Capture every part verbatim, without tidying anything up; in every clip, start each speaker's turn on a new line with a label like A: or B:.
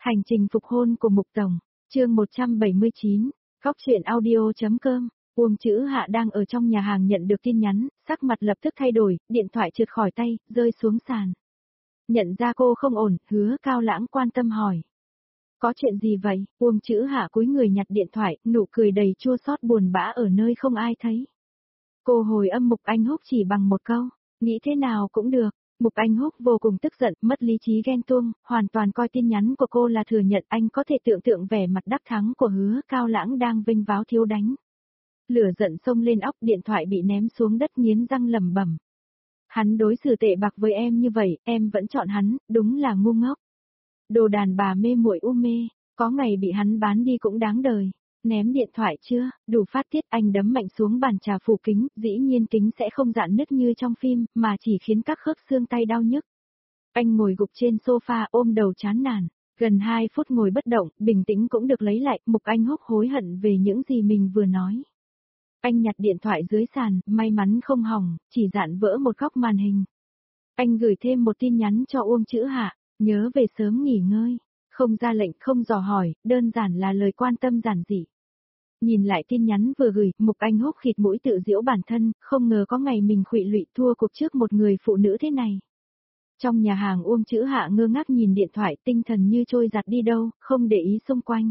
A: Hành trình phục hôn của Mục Tổng, chương một trăm bảy mươi chín, góc truyện audio.com. Uông Chữ Hạ đang ở trong nhà hàng nhận được tin nhắn, sắc mặt lập tức thay đổi, điện thoại trượt khỏi tay, rơi xuống sàn. Nhận ra cô không ổn, Hứa Cao Lãng quan tâm hỏi. Có chuyện gì vậy? Uông Chữ Hạ cúi người nhặt điện thoại, nụ cười đầy chua xót buồn bã ở nơi không ai thấy. Cô hồi âm Mục Anh Húc chỉ bằng một câu, nghĩ thế nào cũng được. Mục Anh Húc vô cùng tức giận, mất lý trí ghen tuông, hoàn toàn coi tin nhắn của cô là thừa nhận. Anh có thể tưởng tượng vẻ mặt đắc thắng của Hứa Cao Lãng đang vinh váo thiếu đánh. Lửa giận xông lên óc, điện thoại bị ném xuống đất, nghiến răng lẩm bẩm. Hắn đối xử tệ bạc với em như vậy, em vẫn chọn hắn, đúng là ngu ngốc. Đồ đàn bà mê muội u mê, có ngày bị hắn bán đi cũng đáng đời. Ném điện thoại chưa, đủ phát tiết. Anh đấm mạnh xuống bàn trà phủ kính, dĩ nhiên kính sẽ không rạn nứt như trong phim, mà chỉ khiến các khớp xương tay đau nhức. Anh ngồi gục trên sofa ôm đầu chán nản, gần hai phút ngồi bất động, bình tĩnh cũng được lấy lại. Mục Anh Húc hối hận về những gì mình vừa nói. Anh nhặt điện thoại dưới sàn, may mắn không hỏng, chỉ dạn vỡ một góc màn hình. Anh gửi thêm một tin nhắn cho Uông Chữ Hạ, nhớ về sớm nghỉ ngơi, không ra lệnh, không dò hỏi, đơn giản là lời quan tâm giản dị. Nhìn lại tin nhắn vừa gửi, Mục Anh Húc khịt mũi tự giễu bản thân, không ngờ có ngày mình khuỵu lụy thua cuộc trước một người phụ nữ thế này. Trong nhà hàng, Uông Chữ Hạ ngơ ngác nhìn điện thoại, tinh thần như trôi giạt đi đâu, không để ý xung quanh.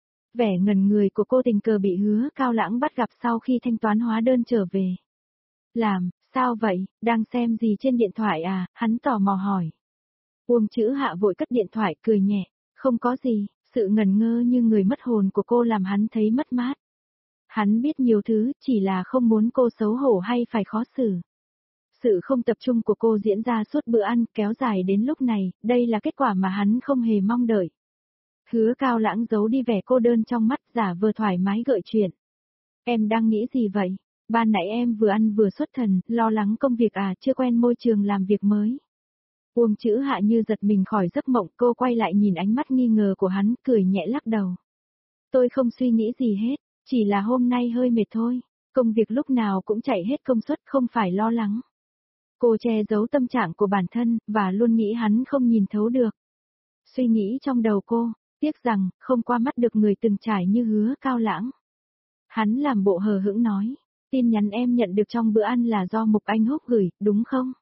A: Vẻ ngần người của cô tình cờ bị Hứa Cao Lãng bắt gặp sau khi thanh toán hóa đơn trở về. Làm, sao vậy, đang xem gì trên điện thoại à, hắn tò mò hỏi. Uông Chữ Hạ vội cất điện thoại, cười nhẹ, không có gì. Sự ngần ngơ như người mất hồn của cô làm hắn thấy mất mát. Hắn biết nhiều thứ, chỉ là không muốn cô xấu hổ hay phải khó xử. Sự không tập trung của cô diễn ra suốt bữa ăn, kéo dài đến lúc này, đây là kết quả mà hắn không hề mong đợi. Hứa Cao Lãng giấu đi vẻ cô đơn trong mắt, giả vờ thoải mái gợi chuyện. Em đang nghĩ gì vậy? Ban nãy em vừa ăn vừa xuất thần, lo lắng công việc à, chưa quen môi trường làm việc mới. Uông Chữ Hạ như giật mình khỏi giấc mộng, cô quay lại nhìn ánh mắt nghi ngờ của hắn, cười nhẹ lắc đầu. Tôi không suy nghĩ gì hết, chỉ là hôm nay hơi mệt thôi, công việc lúc nào cũng chạy hết công suất, không phải lo lắng. Cô che giấu tâm trạng của bản thân, và luôn nghĩ hắn không nhìn thấu được. Suy nghĩ trong đầu cô, tiếc rằng, không qua mắt được người từng trải như Hứa Cao Lãng. Hắn làm bộ hờ hững nói, tin nhắn em nhận được trong bữa ăn là do Mục Anh Húc gửi, đúng không?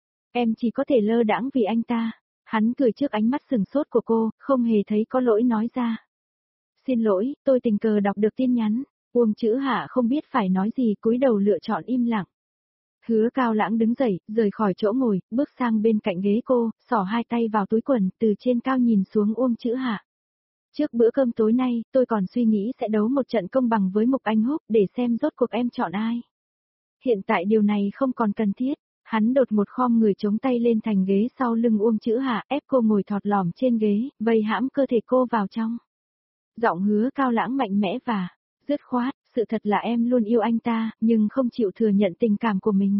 A: Em chỉ có thể lơ đãng vì anh ta. Hắn cười trước ánh mắt sừng sốt của cô, không hề thấy có lỗi nói ra. Xin lỗi, tôi tình cờ đọc được tin nhắn. Uông Chữ Hạ không biết phải nói gì, cúi đầu lựa chọn im lặng. Hứa Cao Lãng đứng dậy, rời khỏi chỗ ngồi, bước sang bên cạnh ghế cô, xỏ hai tay vào túi quần, từ trên cao nhìn xuống Uông Chữ Hạ. Trước bữa cơm tối nay, tôi còn suy nghĩ sẽ đấu một trận công bằng với Mục Anh Húc để xem rốt cuộc em chọn ai. Hiện tại điều này không còn cần thiết. Hắn đột một khom người chống tay lên thành ghế sau lưng Uông Chữ Hạ, ép cô ngồi thọt lỏm trên ghế, vây hãm cơ thể cô vào trong. Giọng Hứa Cao Lãng mạnh mẽ và dứt khoát, sự thật là em luôn yêu anh ta, nhưng không chịu thừa nhận tình cảm của mình.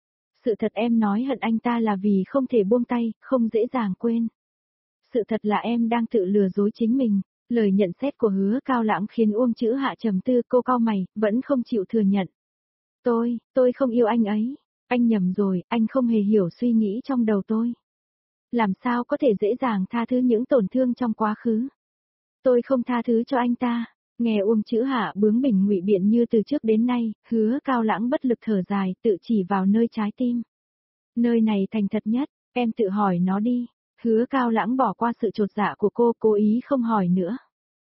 A: Sự thật em nói hận anh ta là vì không thể buông tay, không dễ dàng quên. Sự thật là em đang tự lừa dối chính mình. Lời nhận xét của Hứa Cao Lãng khiến Uông Chữ Hạ trầm tư, cô cau mày, vẫn không chịu thừa nhận. Tôi, tôi không yêu anh ấy. Anh nhầm rồi, anh không hề hiểu suy nghĩ trong đầu tôi. Làm sao có thể dễ dàng tha thứ những tổn thương trong quá khứ? Tôi không tha thứ cho anh ta. Nghe Uông Chữ Hạ bướng bỉnh ngụy biện như từ trước đến nay, Hứa Cao Lãng bất lực thở dài, tự chỉ vào nơi trái tim. Nơi này thành thật nhất, em tự hỏi nó đi. Hứa Cao Lãng bỏ qua sự chột dạ của cô, cố ý không hỏi nữa.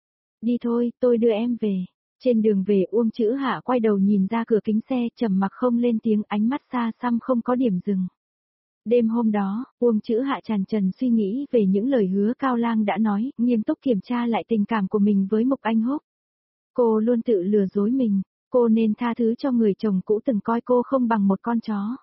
A: Đi thôi, tôi đưa em về. Trên đường về, Uông Chữ Hạ quay đầu nhìn ra cửa kính xe, trầm mặc không lên tiếng, ánh mắt xa xăm không có điểm dừng. Đêm hôm đó, Uông Chữ Hạ tràn trần suy nghĩ về những lời Hứa Cao Lãng đã nói, nghiêm túc kiểm tra lại tình cảm của mình với Mục Anh Húc. Cô luôn tự lừa dối mình, cô nên tha thứ cho người chồng cũ từng coi cô không bằng một con chó.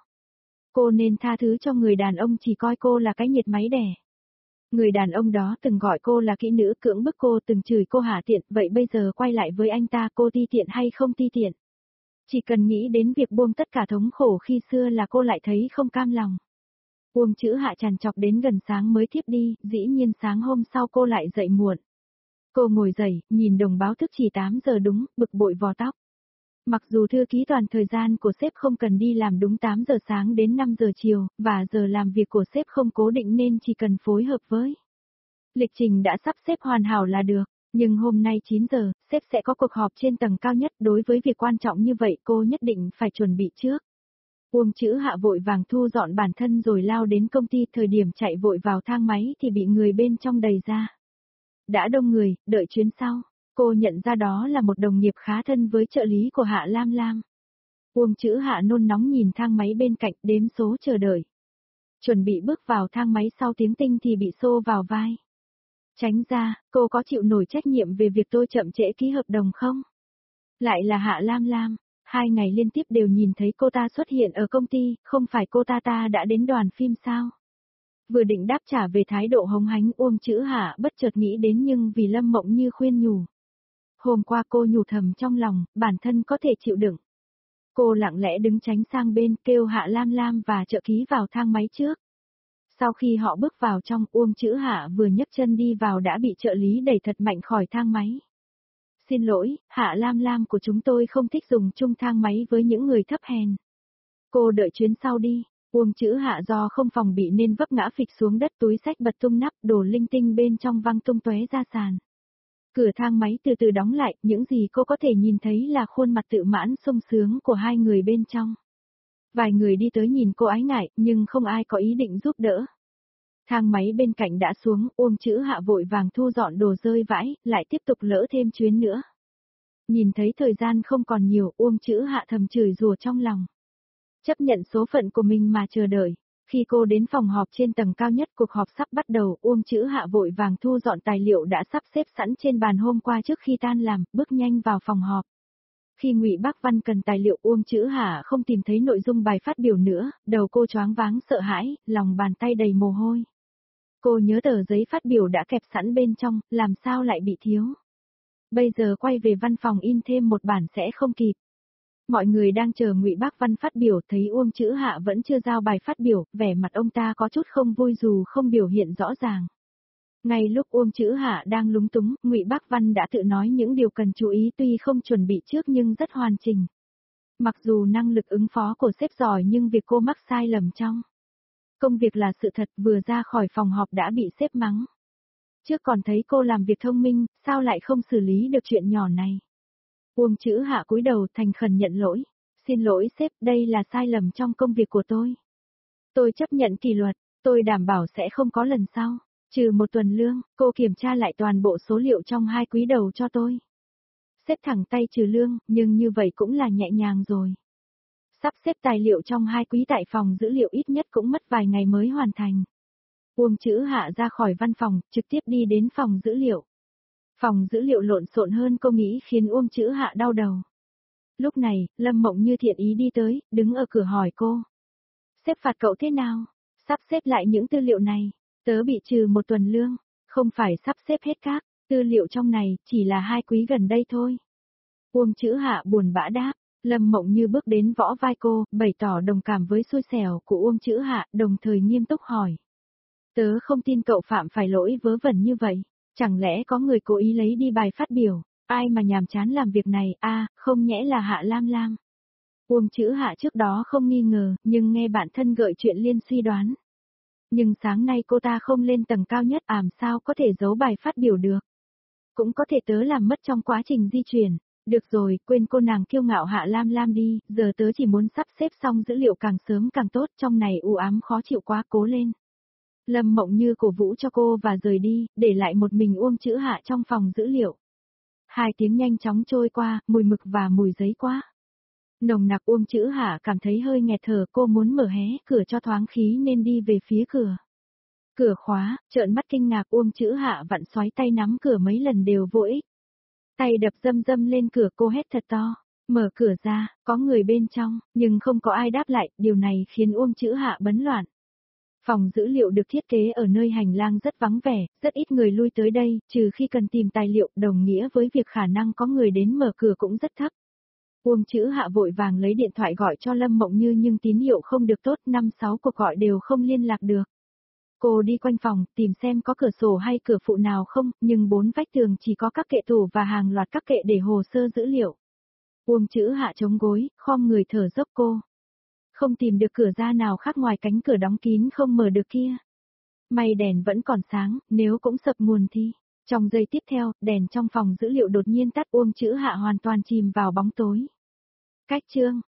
A: Cô nên tha thứ cho người đàn ông chỉ coi cô là cái nhiệt máy đẻ. Người đàn ông đó từng gọi cô là kỹ nữ, cưỡng bức cô, từng chửi cô hả tiện, vậy bây giờ quay lại với anh ta, cô ti tiện hay không ti tiện? Chỉ cần nghĩ đến việc buông tất cả thống khổ khi xưa là cô lại thấy không cam lòng. Uông Chữ Hạ trằn trọc đến gần sáng mới thiếp đi, dĩ nhiên sáng hôm sau cô lại dậy muộn. Cô ngồi dậy, nhìn đồng báo thức chỉ tám giờ đúng, bực bội vò tóc. Mặc dù thư ký toàn thời gian của sếp không cần đi làm đúng tám giờ sáng đến năm giờ chiều, và giờ làm việc của sếp không cố định nên chỉ cần phối hợp với Lịch trình đã sắp xếp hoàn hảo là được, nhưng hôm nay chín giờ, sếp sẽ có cuộc họp trên tầng cao nhất, đối với việc quan trọng như vậy cô nhất định phải chuẩn bị trước. Uông Chữ Hạ vội vàng thu dọn bản thân rồi lao đến công ty, thời điểm chạy vội vào thang máy thì bị người bên trong đẩy ra. Đã đông người, đợi chuyến sau, cô nhận ra đó là một đồng nghiệp khá thân với trợ lý của Hạ Lam Lam. Uông Chữ Hạ nôn nóng nhìn thang máy bên cạnh, đếm số chờ đợi. Chuẩn bị bước vào thang máy, sau tiếng tinh thì bị xô vào vai. Tránh ra, cô có chịu nổi trách nhiệm về việc tôi chậm trễ ký hợp đồng không? Lại là Hạ Lam Lam, hai ngày liên tiếp đều nhìn thấy cô ta xuất hiện ở công ty, không phải cô ta ta đã đến đoàn phim sao? Vừa định đáp trả về thái độ hống hánh, Uông Chữ Hạ bất chợt nghĩ đến nhưng vì Lâm Mộng Như khuyên nhủ. Hôm qua cô nhủ thầm trong lòng, bản thân có thể chịu đựng. Cô lặng lẽ đứng tránh sang bên, kêu Hạ Lam Lam và trợ ký vào thang máy trước. Sau khi họ bước vào trong, Uông Chữ Hạ vừa nhấc chân đi vào đã bị trợ lý đẩy thật mạnh khỏi thang máy. Xin lỗi, Hạ Lam Lam của chúng tôi không thích dùng chung thang máy với những người thấp hèn. Cô đợi chuyến sau đi. Uông Chữ Hạ do không phòng bị nên vấp ngã phịch xuống đất, túi xách bật tung nắp, đồ linh tinh bên trong văng tung tóe ra sàn. Cửa thang máy từ từ đóng lại, những gì cô có thể nhìn thấy là khuôn mặt tự mãn sung sướng của hai người bên trong. Vài người đi tới nhìn cô ái ngại, nhưng không ai có ý định giúp đỡ. Thang máy bên cạnh đã xuống, Uông Chữ Hạ vội vàng thu dọn đồ rơi vãi, lại tiếp tục lỡ thêm chuyến nữa. Nhìn thấy thời gian không còn nhiều, Uông Chữ Hạ thầm chửi rủa trong lòng. Chấp nhận số phận của mình mà chờ đợi. Khi cô đến phòng họp trên tầng cao nhất, cuộc họp sắp bắt đầu, Uông Chữ Hạ vội vàng thu dọn tài liệu đã sắp xếp sẵn trên bàn hôm qua trước khi tan làm, bước nhanh vào phòng họp. Khi Ngụy Bác Văn cần tài liệu, Uông Chữ Hạ không tìm thấy nội dung bài phát biểu nữa, đầu cô choáng váng sợ hãi, lòng bàn tay đầy mồ hôi. Cô nhớ tờ giấy phát biểu đã kẹp sẵn bên trong, làm sao lại bị thiếu. Bây giờ quay về văn phòng in thêm một bản sẽ không kịp. Mọi người đang chờ Ngụy Bác Văn phát biểu, thấy Uông Chữ Hạ vẫn chưa giao bài phát biểu, vẻ mặt ông ta có chút không vui dù không biểu hiện rõ ràng. Ngay lúc Uông Chữ Hạ đang lúng túng, Ngụy Bác Văn đã tự nói những điều cần chú ý, tuy không chuẩn bị trước nhưng rất hoàn chỉnh. Mặc dù năng lực ứng phó của sếp giỏi nhưng việc cô mắc sai lầm trong công việc là sự thật, vừa ra khỏi phòng họp đã bị sếp mắng. Trước còn thấy cô làm việc thông minh, sao lại không xử lý được chuyện nhỏ này? Uông Chữ Hạ cúi đầu thành khẩn nhận lỗi. Xin lỗi sếp, đây là sai lầm trong công việc của tôi. Tôi chấp nhận kỷ luật, tôi đảm bảo sẽ không có lần sau. Trừ một tuần lương, cô kiểm tra lại toàn bộ số liệu trong hai quý đầu cho tôi. Sếp thẳng tay trừ lương, nhưng như vậy cũng là nhẹ nhàng rồi. Sắp xếp tài liệu trong hai quý tại phòng dữ liệu ít nhất cũng mất vài ngày mới hoàn thành. Uông Chữ Hạ ra khỏi văn phòng, trực tiếp đi đến phòng dữ liệu. Phòng dữ liệu lộn xộn hơn cô nghĩ khiến Uông Chữ Hạ đau đầu. Lúc này, Lâm Mộng Như thiện ý đi tới, đứng ở cửa hỏi cô. Sếp phạt cậu thế nào? Sắp xếp lại những tư liệu này. Tớ bị trừ một tuần lương. Không phải sắp xếp hết các tư liệu trong này, chỉ là hai quý gần đây thôi. Uông Chữ Hạ buồn bã đáp. Lâm Mộng Như bước đến võ vai cô, bày tỏ đồng cảm với xui xẻo của Uông Chữ Hạ, đồng thời nghiêm túc hỏi. Tớ không tin cậu phạm phải lỗi vớ vẩn như vậy. Chẳng lẽ có người cố ý lấy đi bài phát biểu, ai mà nhàm chán làm việc này, a à, không nhẽ là Hạ Lam Lam. Uông Chữ Hạ trước đó không nghi ngờ, nhưng nghe bạn thân gợi chuyện liên suy đoán. Nhưng sáng nay cô ta không lên tầng cao nhất, ảm sao có thể giấu bài phát biểu được. Cũng có thể tớ làm mất trong quá trình di chuyển. Được rồi, quên cô nàng kiêu ngạo Hạ Lam Lam đi, giờ tớ chỉ muốn sắp xếp xong dữ liệu càng sớm càng tốt, trong này u ám khó chịu quá, cố lên. Lâm Mộng Như cổ vũ cho cô và rời đi, để lại một mình Uông Chữ Hạ trong phòng dữ liệu. Hai tiếng nhanh chóng trôi qua, mùi mực và mùi giấy quá. Nồng nặc, Uông Chữ Hạ cảm thấy hơi nghẹt thở, cô muốn mở hé cửa cho thoáng khí nên đi về phía cửa. Cửa khóa, trợn mắt kinh ngạc, Uông Chữ Hạ vặn xoáy tay nắm cửa mấy lần đều vô ích. Tay đập dâm dâm lên cửa, cô hét thật to. Mở cửa ra, có người bên trong, nhưng không có ai đáp lại, điều này khiến Uông Chữ Hạ bấn loạn. Phòng dữ liệu được thiết kế ở nơi hành lang rất vắng vẻ, rất ít người lui tới đây, trừ khi cần tìm tài liệu, đồng nghĩa với việc khả năng có người đến mở cửa cũng rất thấp. Uông Chữ Hạ vội vàng lấy điện thoại gọi cho Lâm Mộng Như nhưng tín hiệu không được tốt, năm sáu cuộc gọi đều không liên lạc được. Cô đi quanh phòng, tìm xem có cửa sổ hay cửa phụ nào không, nhưng bốn vách tường chỉ có các kệ tủ và hàng loạt các kệ để hồ sơ dữ liệu. Uông Chữ Hạ chống gối, khom người thở dốc cô. Không tìm được cửa ra nào khác ngoài cánh cửa đóng kín không mở được kia. May đèn vẫn còn sáng, nếu cũng sập nguồn thì. Trong giây tiếp theo, đèn trong phòng dữ liệu đột nhiên tắt, Uông Chữ Hạ hoàn toàn chìm vào bóng tối. Cách chương